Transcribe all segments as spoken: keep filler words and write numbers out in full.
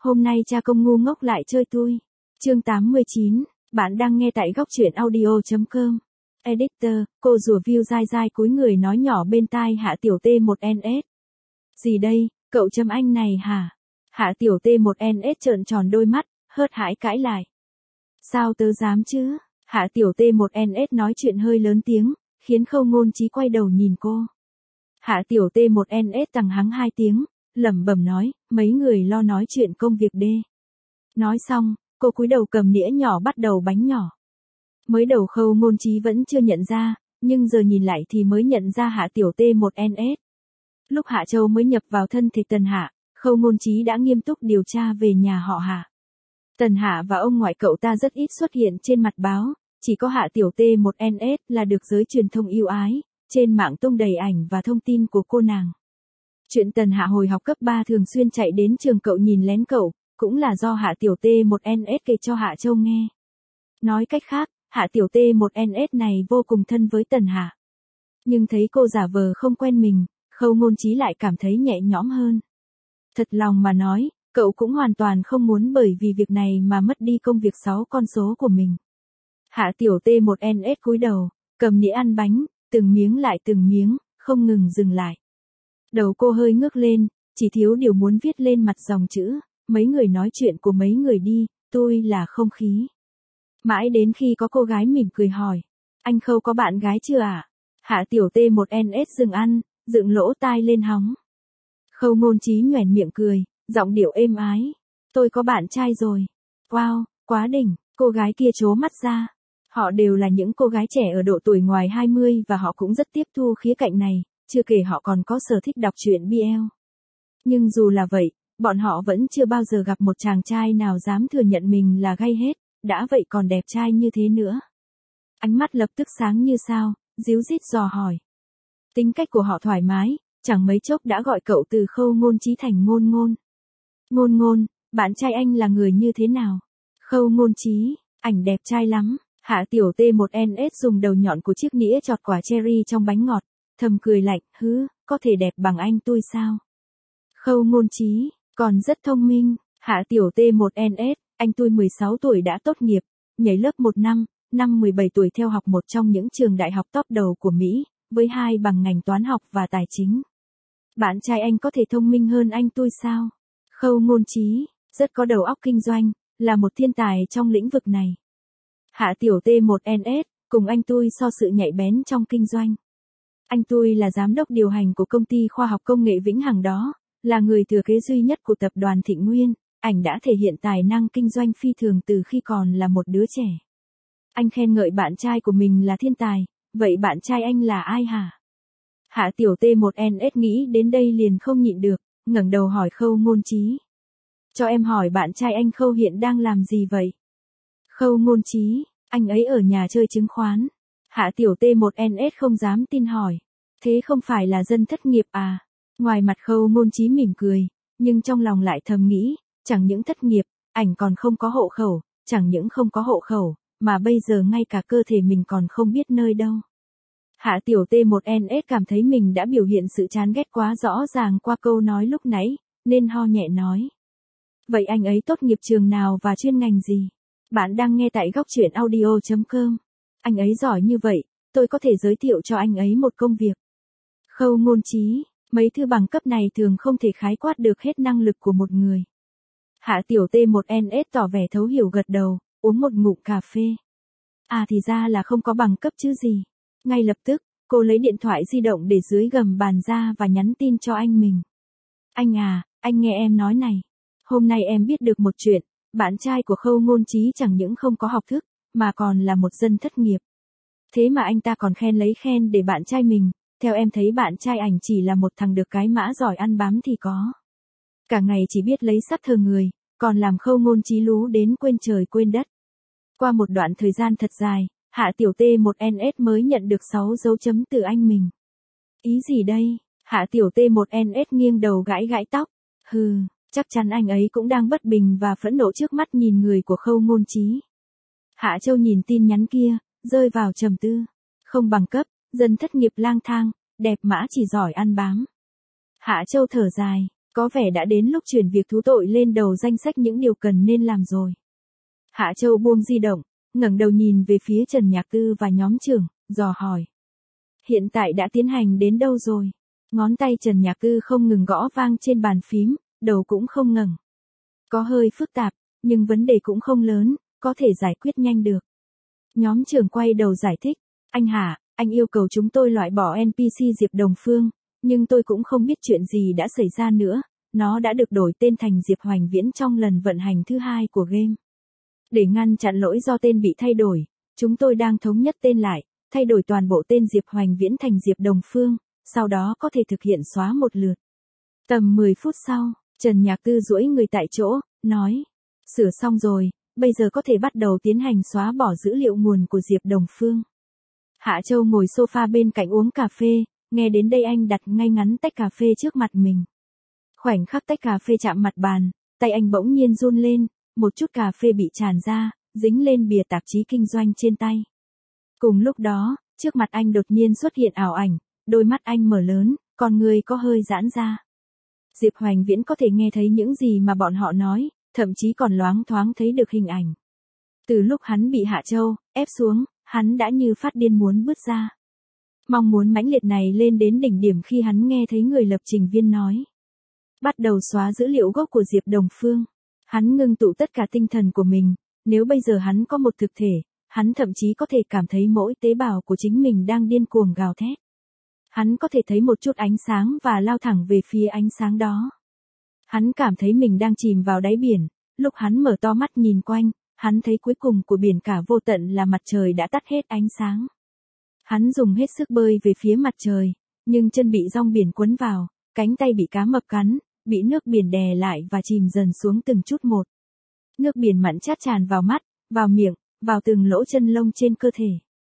Hôm nay cha công ngu ngốc lại chơi tui. Chương tám mươi chín, bạn đang nghe tại góc truyện audio chấm com. Editor, cô rùa view dai dai cúi người nói nhỏ bên tai Hạ Tiểu T một N S. Gì đây, cậu chấm anh này hả? Hạ Tiểu T một N S trợn tròn đôi mắt, hớt hải cãi lại. Sao tớ dám chứ? Hạ Tiểu T một N S nói chuyện hơi lớn tiếng, khiến Khâu Ngôn Chí quay đầu nhìn cô. Hạ Tiểu T một N S tằng hắng hai tiếng, lẩm bẩm nói, mấy người lo nói chuyện công việc đê. Nói xong, cô cúi đầu cầm nĩa nhỏ bắt đầu bánh nhỏ. Mới đầu Khâu Ngôn Chí vẫn chưa nhận ra, nhưng giờ nhìn lại thì mới nhận ra Hạ Tiểu T một N S. Lúc Hạ Châu mới nhập vào thân thể Tần Hạ, Khâu Ngôn Chí đã nghiêm túc điều tra về nhà họ Hạ. Tần Hạ và ông ngoại cậu ta rất ít xuất hiện trên mặt báo, chỉ có Hạ Tiểu T một N S là được giới truyền thông yêu ái, trên mạng tung đầy ảnh và thông tin của cô nàng. Chuyện Tần Hạ hồi học cấp ba thường xuyên chạy đến trường cậu nhìn lén cậu, cũng là do Hạ Tiểu T một N S kể cho Hạ Châu nghe. Nói cách khác, Hạ Tiểu T một N S này vô cùng thân với Tần Hạ. Nhưng thấy cô giả vờ không quen mình, Khâu Ngôn Chí lại cảm thấy nhẹ nhõm hơn. Thật lòng mà nói, cậu cũng hoàn toàn không muốn bởi vì việc này mà mất đi công việc sáu con số của mình. Hạ Tiểu T một N S cúi đầu, cầm nĩa ăn bánh, từng miếng lại từng miếng, không ngừng dừng lại. Đầu cô hơi ngước lên, chỉ thiếu điều muốn viết lên mặt dòng chữ, mấy người nói chuyện của mấy người đi, tôi là không khí. Mãi đến khi có cô gái mỉm cười hỏi, anh Khâu có bạn gái chưa ạ? À? Hạ Tiểu T một N S dừng ăn, dựng lỗ tai lên hóng. Khâu Ngôn Chí nhoẻn miệng cười, giọng điệu êm ái. Tôi có bạn trai rồi. Wow, quá đỉnh, cô gái kia trố mắt ra. Họ đều là những cô gái trẻ ở độ tuổi ngoài hai mươi và họ cũng rất tiếp thu khía cạnh này, chưa kể họ còn có sở thích đọc truyện B L. Nhưng dù là vậy, bọn họ vẫn chưa bao giờ gặp một chàng trai nào dám thừa nhận mình là gay hết, đã vậy còn đẹp trai như thế nữa. Ánh mắt lập tức sáng như sao, díu dít dò hỏi. Tính cách của họ thoải mái, chẳng mấy chốc đã gọi cậu từ Khâu Ngôn Chí thành Ngôn Ngôn. Ngôn Ngôn, bạn trai anh là người như thế nào? Khâu Ngôn Chí, ảnh đẹp trai lắm. Hạ Tiểu T một N S dùng đầu nhọn của chiếc nĩa chọt quả cherry trong bánh ngọt, thầm cười lạnh, hứ, có thể đẹp bằng anh tôi sao? Khâu Ngôn Chí, còn rất thông minh. Hạ Tiểu T một N S, anh tôi mười sáu tuổi đã tốt nghiệp, nhảy lớp một năm, năm mười bảy tuổi theo học một trong những trường đại học top đầu của Mỹ, với hai bằng ngành toán học và tài chính. Bạn trai anh có thể thông minh hơn anh tôi sao? Khâu Ngôn Chí, rất có đầu óc kinh doanh, là một thiên tài trong lĩnh vực này. Hạ Tiểu T một N S, cùng anh tôi so sự nhạy bén trong kinh doanh. Anh tôi là giám đốc điều hành của công ty khoa học công nghệ Vĩnh Hằng đó, là người thừa kế duy nhất của tập đoàn Thịnh Nguyên, ảnh đã thể hiện tài năng kinh doanh phi thường từ khi còn là một đứa trẻ. Anh khen ngợi bạn trai của mình là thiên tài, vậy bạn trai anh là ai hả? Hạ Tiểu T một N S nghĩ đến đây liền không nhịn được, ngẩng đầu hỏi Khâu Ngôn Chí. Cho em hỏi bạn trai anh Khâu hiện đang làm gì vậy? Khâu Ngôn Chí, anh ấy ở nhà chơi chứng khoán. Hạ Tiểu T một N S không dám tin hỏi. Thế không phải là dân thất nghiệp à? Ngoài mặt Khâu Ngôn Chí mỉm cười, nhưng trong lòng lại thầm nghĩ, chẳng những thất nghiệp, ảnh còn không có hộ khẩu, chẳng những không có hộ khẩu, mà bây giờ ngay cả cơ thể mình còn không biết nơi đâu. Hạ Tiểu T một N S cảm thấy mình đã biểu hiện sự chán ghét quá rõ ràng qua câu nói lúc nãy, nên ho nhẹ nói. Vậy anh ấy tốt nghiệp trường nào và chuyên ngành gì? Bạn đang nghe tại góc truyện audio chấm com. Anh ấy giỏi như vậy, tôi có thể giới thiệu cho anh ấy một công việc. Khâu Ngôn Chí, mấy thư bằng cấp này thường không thể khái quát được hết năng lực của một người. Hạ Tiểu T một N S tỏ vẻ thấu hiểu gật đầu, uống một ngụm cà phê. À thì ra là không có bằng cấp chứ gì. Ngay lập tức, cô lấy điện thoại di động để dưới gầm bàn ra và nhắn tin cho anh mình. Anh à, anh nghe em nói này. Hôm nay em biết được một chuyện, bạn trai của Khâu Ngôn Chí chẳng những không có học thức, mà còn là một dân thất nghiệp. Thế mà anh ta còn khen lấy khen để bạn trai mình, theo em thấy bạn trai ảnh chỉ là một thằng được cái mã giỏi ăn bám thì có. Cả ngày chỉ biết lấy sắc thờ người, còn làm Khâu Ngôn Chí lú đến quên trời quên đất. Qua một đoạn thời gian thật dài, Hạ Tiểu T một N S mới nhận được sáu dấu chấm từ anh mình. Ý gì đây? Hạ Tiểu T một N S nghiêng đầu gãi gãi tóc. Hừ, chắc chắn anh ấy cũng đang bất bình và phẫn nộ trước mắt nhìn người của Khâu Ngôn Chí. Hạ Châu nhìn tin nhắn kia, rơi vào trầm tư. Không bằng cấp, dân thất nghiệp lang thang, đẹp mã chỉ giỏi ăn bám. Hạ Châu thở dài, Có vẻ đã đến lúc chuyển việc thú tội lên đầu danh sách những điều cần nên làm rồi. Hạ Châu buông di động, ngẩng đầu nhìn về phía Trần Nhạc Tư và nhóm trưởng, dò hỏi. Hiện tại đã tiến hành đến đâu rồi? Ngón tay Trần Nhạc Tư không ngừng gõ vang trên bàn phím, đầu cũng không ngẩng. Có hơi phức tạp, nhưng vấn đề cũng không lớn, có thể giải quyết nhanh được. Nhóm trưởng quay đầu giải thích, anh Hạ, anh yêu cầu chúng tôi loại bỏ en pê xê Diệp Đồng Phương, nhưng tôi cũng không biết chuyện gì đã xảy ra nữa, nó đã được đổi tên thành Diệp Hoành Viễn trong lần vận hành thứ hai của game. Để ngăn chặn lỗi do tên bị thay đổi, chúng tôi đang thống nhất tên lại, thay đổi toàn bộ tên Diệp Hoành Viễn thành Diệp Đồng Phương, sau đó có thể thực hiện xóa một lượt. Tầm mười phút sau, Trần Nhạc Tư duỗi người tại chỗ, nói, sửa xong rồi, bây giờ có thể bắt đầu tiến hành xóa bỏ dữ liệu nguồn của Diệp Đồng Phương. Hạ Châu ngồi sofa bên cạnh uống cà phê, nghe đến đây anh đặt ngay ngắn tách cà phê trước mặt mình. Khoảnh khắc tách cà phê chạm mặt bàn, tay anh bỗng nhiên run lên, một chút cà phê bị tràn ra, dính lên bìa tạp chí kinh doanh trên tay. Cùng lúc đó, trước mặt anh đột nhiên xuất hiện ảo ảnh, đôi mắt anh mở lớn, con người có hơi giãn ra. Diệp Hoành Viễn có thể nghe thấy những gì mà bọn họ nói, thậm chí còn loáng thoáng thấy được hình ảnh. Từ lúc hắn bị Hạ Châu ép xuống, hắn đã như phát điên muốn bứt ra. Mong muốn mãnh liệt này lên đến đỉnh điểm khi hắn nghe thấy người lập trình viên nói. Bắt đầu xóa dữ liệu gốc của Diệp Đồng Phương. Hắn ngưng tụ tất cả tinh thần của mình, nếu bây giờ hắn có một thực thể, hắn thậm chí có thể cảm thấy mỗi tế bào của chính mình đang điên cuồng gào thét. Hắn có thể thấy một chút ánh sáng và lao thẳng về phía ánh sáng đó. Hắn cảm thấy mình đang chìm vào đáy biển, lúc hắn mở to mắt nhìn quanh, hắn thấy cuối cùng của biển cả vô tận là mặt trời đã tắt hết ánh sáng. Hắn dùng hết sức bơi về phía mặt trời, nhưng chân bị dòng biển cuốn vào, cánh tay bị cá mập cắn, bị nước biển đè lại và chìm dần xuống từng chút một. Nước biển mặn chát tràn vào mắt, vào miệng, vào từng lỗ chân lông trên cơ thể.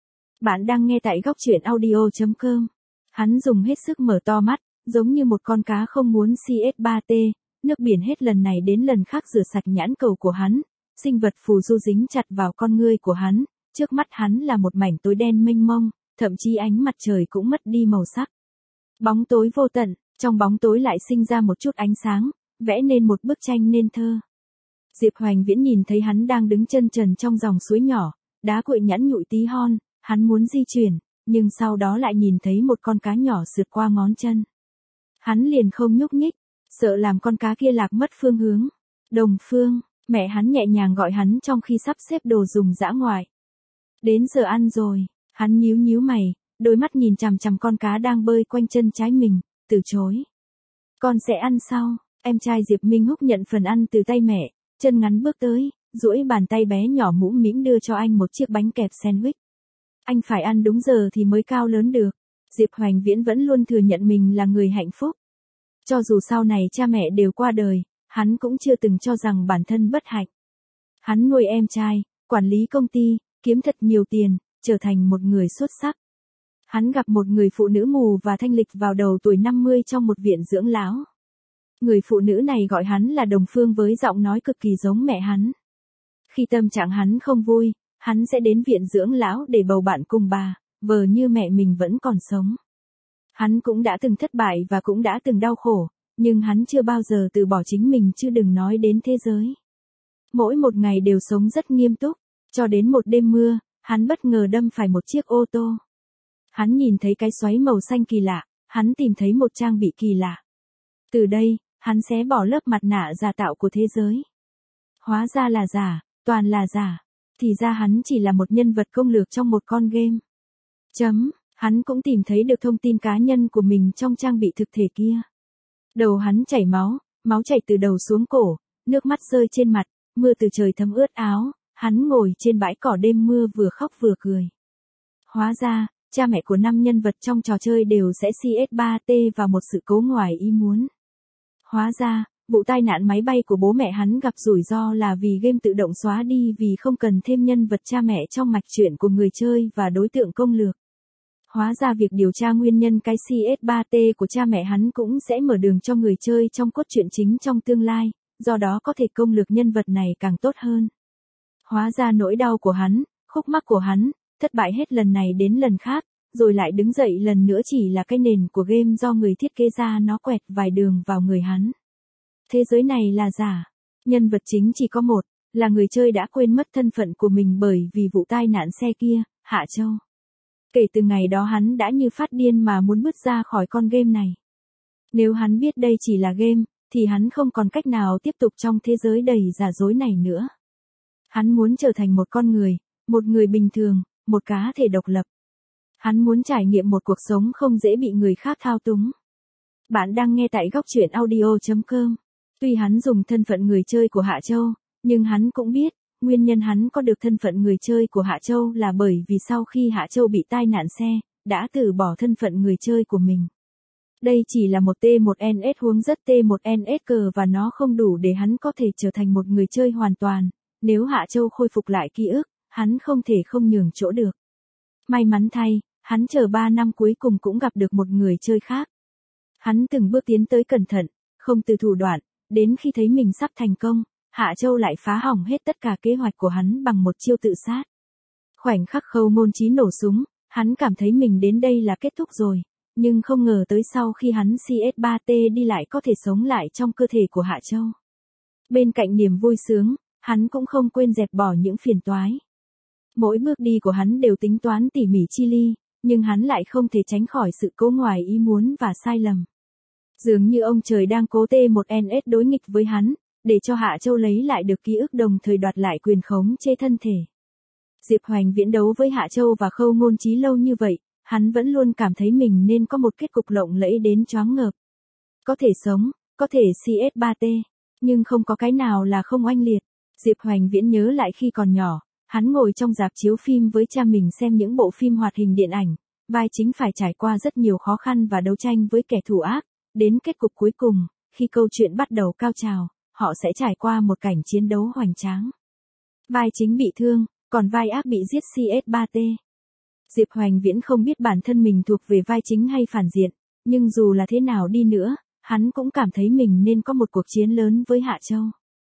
Bạn đang nghe tại góc truyện audio chấm com. Hắn dùng hết sức mở to mắt, giống như một con cá không muốn xê ét ba tê, nước biển hết lần này đến lần khác rửa sạch nhãn cầu của hắn, sinh vật phù du dính chặt vào con ngươi của hắn, trước mắt hắn là một mảnh tối đen mênh mông, thậm chí ánh mặt trời cũng mất đi màu sắc. Bóng tối vô tận, trong bóng tối lại sinh ra một chút ánh sáng, vẽ nên một bức tranh nên thơ. Diệp Hoành Viễn nhìn thấy hắn đang đứng chân trần trong dòng suối nhỏ, đá cuội nhẵn nhụi tí hon, hắn muốn di chuyển, nhưng sau đó lại nhìn thấy một con cá nhỏ sượt qua ngón chân. Hắn liền không nhúc nhích, sợ làm con cá kia lạc mất phương hướng. Đồng Phương, mẹ hắn nhẹ nhàng gọi hắn trong khi sắp xếp đồ dùng dã ngoại. Đến giờ ăn rồi, hắn nhíu nhíu mày, đôi mắt nhìn chằm chằm con cá đang bơi quanh chân trái mình, từ chối. Con sẽ ăn sau, em trai Diệp Minh Húc nhận phần ăn từ tay mẹ, chân ngắn bước tới, duỗi bàn tay bé nhỏ mũm mĩm đưa cho anh một chiếc bánh kẹp sandwich. Anh phải ăn đúng giờ thì mới cao lớn được. Diệp Hoành Viễn vẫn luôn thừa nhận mình là người hạnh phúc. Cho dù sau này cha mẹ đều qua đời, hắn cũng chưa từng cho rằng bản thân bất hạnh. Hắn nuôi em trai, quản lý công ty, kiếm thật nhiều tiền, trở thành một người xuất sắc. Hắn gặp một người phụ nữ mù và thanh lịch vào đầu tuổi năm mươi trong một viện dưỡng lão. Người phụ nữ này gọi hắn là Đồng Phương với giọng nói cực kỳ giống mẹ hắn. Khi tâm trạng hắn không vui, hắn sẽ đến viện dưỡng lão để bầu bạn cùng bà, vờ như mẹ mình vẫn còn sống. Hắn cũng đã từng thất bại và cũng đã từng đau khổ, nhưng hắn chưa bao giờ từ bỏ chính mình chứ đừng nói đến thế giới. Mỗi một ngày đều sống rất nghiêm túc, cho đến một đêm mưa, hắn bất ngờ đâm phải một chiếc ô tô. Hắn nhìn thấy cái xoáy màu xanh kỳ lạ, hắn tìm thấy một trang bị kỳ lạ. Từ đây, hắn xé bỏ lớp mặt nạ giả tạo của thế giới. Hóa ra là giả, toàn là giả. Thì ra hắn chỉ là một nhân vật công lược trong một con game. Chấm, hắn cũng tìm thấy được thông tin cá nhân của mình trong trang bị thực thể kia. Đầu hắn chảy máu, máu chảy từ đầu xuống cổ, nước mắt rơi trên mặt, mưa từ trời thấm ướt áo, hắn ngồi trên bãi cỏ đêm mưa vừa khóc vừa cười. Hóa ra, cha mẹ của năm nhân vật trong trò chơi đều sẽ xê ét ba tê vào một sự cố ngoài ý muốn. Hóa ra, vụ tai nạn máy bay của bố mẹ hắn gặp rủi ro là vì game tự động xóa đi vì không cần thêm nhân vật cha mẹ trong mạch truyện của người chơi và đối tượng công lược. Hóa ra việc điều tra nguyên nhân cái xê ét ba tê của cha mẹ hắn cũng sẽ mở đường cho người chơi trong cốt truyện chính trong tương lai, do đó có thể công lược nhân vật này càng tốt hơn. Hóa ra nỗi đau của hắn, khúc mắc của hắn, thất bại hết lần này đến lần khác, rồi lại đứng dậy lần nữa chỉ là cái nền của game do người thiết kế ra nó quẹt vài đường vào người hắn. thế giới này là giả. Nhân vật chính chỉ có một, là người chơi đã quên mất thân phận của mình bởi vì vụ tai nạn xe kia, Hạ Châu. Kể từ ngày đó hắn đã như phát điên mà muốn bứt ra khỏi con game này. Nếu hắn biết đây chỉ là game, thì hắn không còn cách nào tiếp tục trong thế giới đầy giả dối này nữa. Hắn muốn trở thành một con người, một người bình thường, một cá thể độc lập. Hắn muốn trải nghiệm một cuộc sống không dễ bị người khác thao túng. Bạn đang nghe tại góc truyện audio chấm com. Tuy hắn dùng thân phận người chơi của Hạ Châu, nhưng hắn cũng biết, nguyên nhân hắn có được thân phận người chơi của Hạ Châu là bởi vì sau khi Hạ Châu bị tai nạn xe, đã từ bỏ thân phận người chơi của mình. Đây chỉ là một T một N S huống rất T một N S cờ và nó không đủ để hắn có thể trở thành một người chơi hoàn toàn. Nếu Hạ Châu khôi phục lại ký ức, hắn không thể không nhường chỗ được. May mắn thay, hắn chờ ba năm cuối cùng cũng gặp được một người chơi khác. Hắn từng bước tiến tới cẩn thận, không từ thủ đoạn, đến khi thấy mình sắp thành công, Hạ Châu lại phá hỏng hết tất cả kế hoạch của hắn bằng một chiêu tự sát. Khoảnh khắc Khâu Ngôn Chí nổ súng, hắn cảm thấy mình đến đây là kết thúc rồi, nhưng không ngờ tới sau khi hắn C S ba T đi lại có thể sống lại trong cơ thể của Hạ Châu. Bên cạnh niềm vui sướng, hắn cũng không quên dẹp bỏ những phiền toái. Mỗi bước đi của hắn đều tính toán tỉ mỉ chi li, nhưng hắn lại không thể tránh khỏi sự cố ngoài ý muốn và sai lầm. Dường như ông trời đang cố T một N S đối nghịch với hắn, để cho Hạ Châu lấy lại được ký ức đồng thời đoạt lại quyền khống chế thân thể. Diệp Hoành Viễn đấu với Hạ Châu và Khâu Ngôn Chí lâu như vậy, hắn vẫn luôn cảm thấy mình nên có một kết cục lộng lẫy đến choáng ngợp. Có thể sống, có thể C S ba T, nhưng không có cái nào là không oanh liệt. Diệp Hoành Viễn nhớ lại khi còn nhỏ, hắn ngồi trong rạp chiếu phim với cha mình xem những bộ phim hoạt hình điện ảnh, vai chính phải trải qua rất nhiều khó khăn và đấu tranh với kẻ thù ác, đến kết cục cuối cùng, khi câu chuyện bắt đầu cao trào, họ sẽ trải qua một cảnh chiến đấu hoành tráng. Vai chính bị thương, còn vai ác bị giết C S ba T. Diệp Hoành Viễn không biết bản thân mình thuộc về vai chính hay phản diện, nhưng dù là thế nào đi nữa, hắn cũng cảm thấy mình nên có một cuộc chiến lớn với Hạ Châu.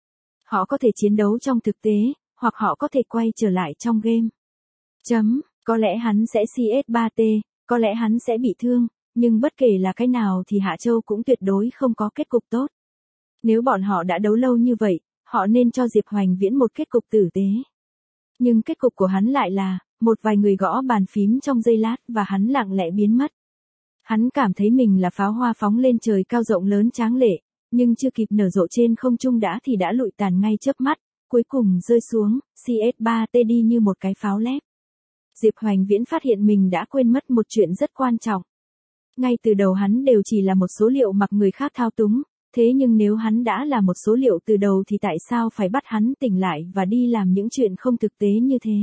Họ có thể chiến đấu trong thực tế, hoặc họ có thể quay trở lại trong game. Chấm, có lẽ hắn sẽ C S ba T, có lẽ hắn sẽ bị thương, nhưng bất kể là cái nào thì Hạ Châu cũng tuyệt đối không có kết cục tốt. Nếu bọn họ đã đấu lâu như vậy, họ nên cho Diệp Hoành Viễn một kết cục tử tế. Nhưng kết cục của hắn lại là, một vài người gõ bàn phím trong giây lát và hắn lặng lẽ biến mất. Hắn cảm thấy mình là pháo hoa phóng lên trời cao rộng lớn tráng lệ, nhưng chưa kịp nở rộ trên không trung đã thì đã lụi tàn ngay chớp mắt, cuối cùng rơi xuống, C S ba T đi như một cái pháo lép. Diệp Hoành Viễn phát hiện mình đã quên mất một chuyện rất quan trọng. Ngay từ đầu hắn đều chỉ là một số liệu mặc người khác thao túng, thế nhưng nếu hắn đã là một số liệu từ đầu thì tại sao phải bắt hắn tỉnh lại và đi làm những chuyện không thực tế như thế?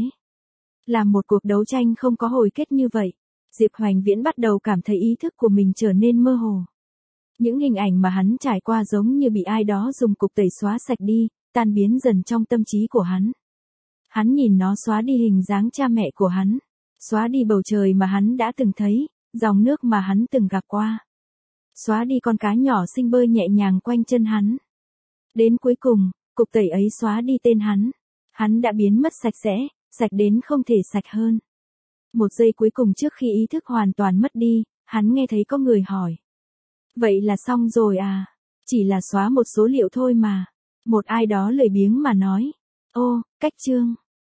Làm một cuộc đấu tranh không có hồi kết như vậy, Diệp Hoành Viễn bắt đầu cảm thấy ý thức của mình trở nên mơ hồ. Những hình ảnh mà hắn trải qua giống như bị ai đó dùng cục tẩy xóa sạch đi, tan biến dần trong tâm trí của hắn. Hắn nhìn nó xóa đi hình dáng cha mẹ của hắn, xóa đi bầu trời mà hắn đã từng thấy, dòng nước mà hắn từng gặp qua. Xóa đi con cá nhỏ xinh bơi nhẹ nhàng quanh chân hắn. Đến cuối cùng, cục tẩy ấy xóa đi tên hắn. Hắn đã biến mất sạch sẽ, sạch đến không thể sạch hơn. Một giây cuối cùng trước khi ý thức hoàn toàn mất đi, hắn nghe thấy có người hỏi. Vậy là xong rồi à? Chỉ là xóa một số liệu thôi mà. Một ai đó lười biếng mà nói. Ô, cách chương.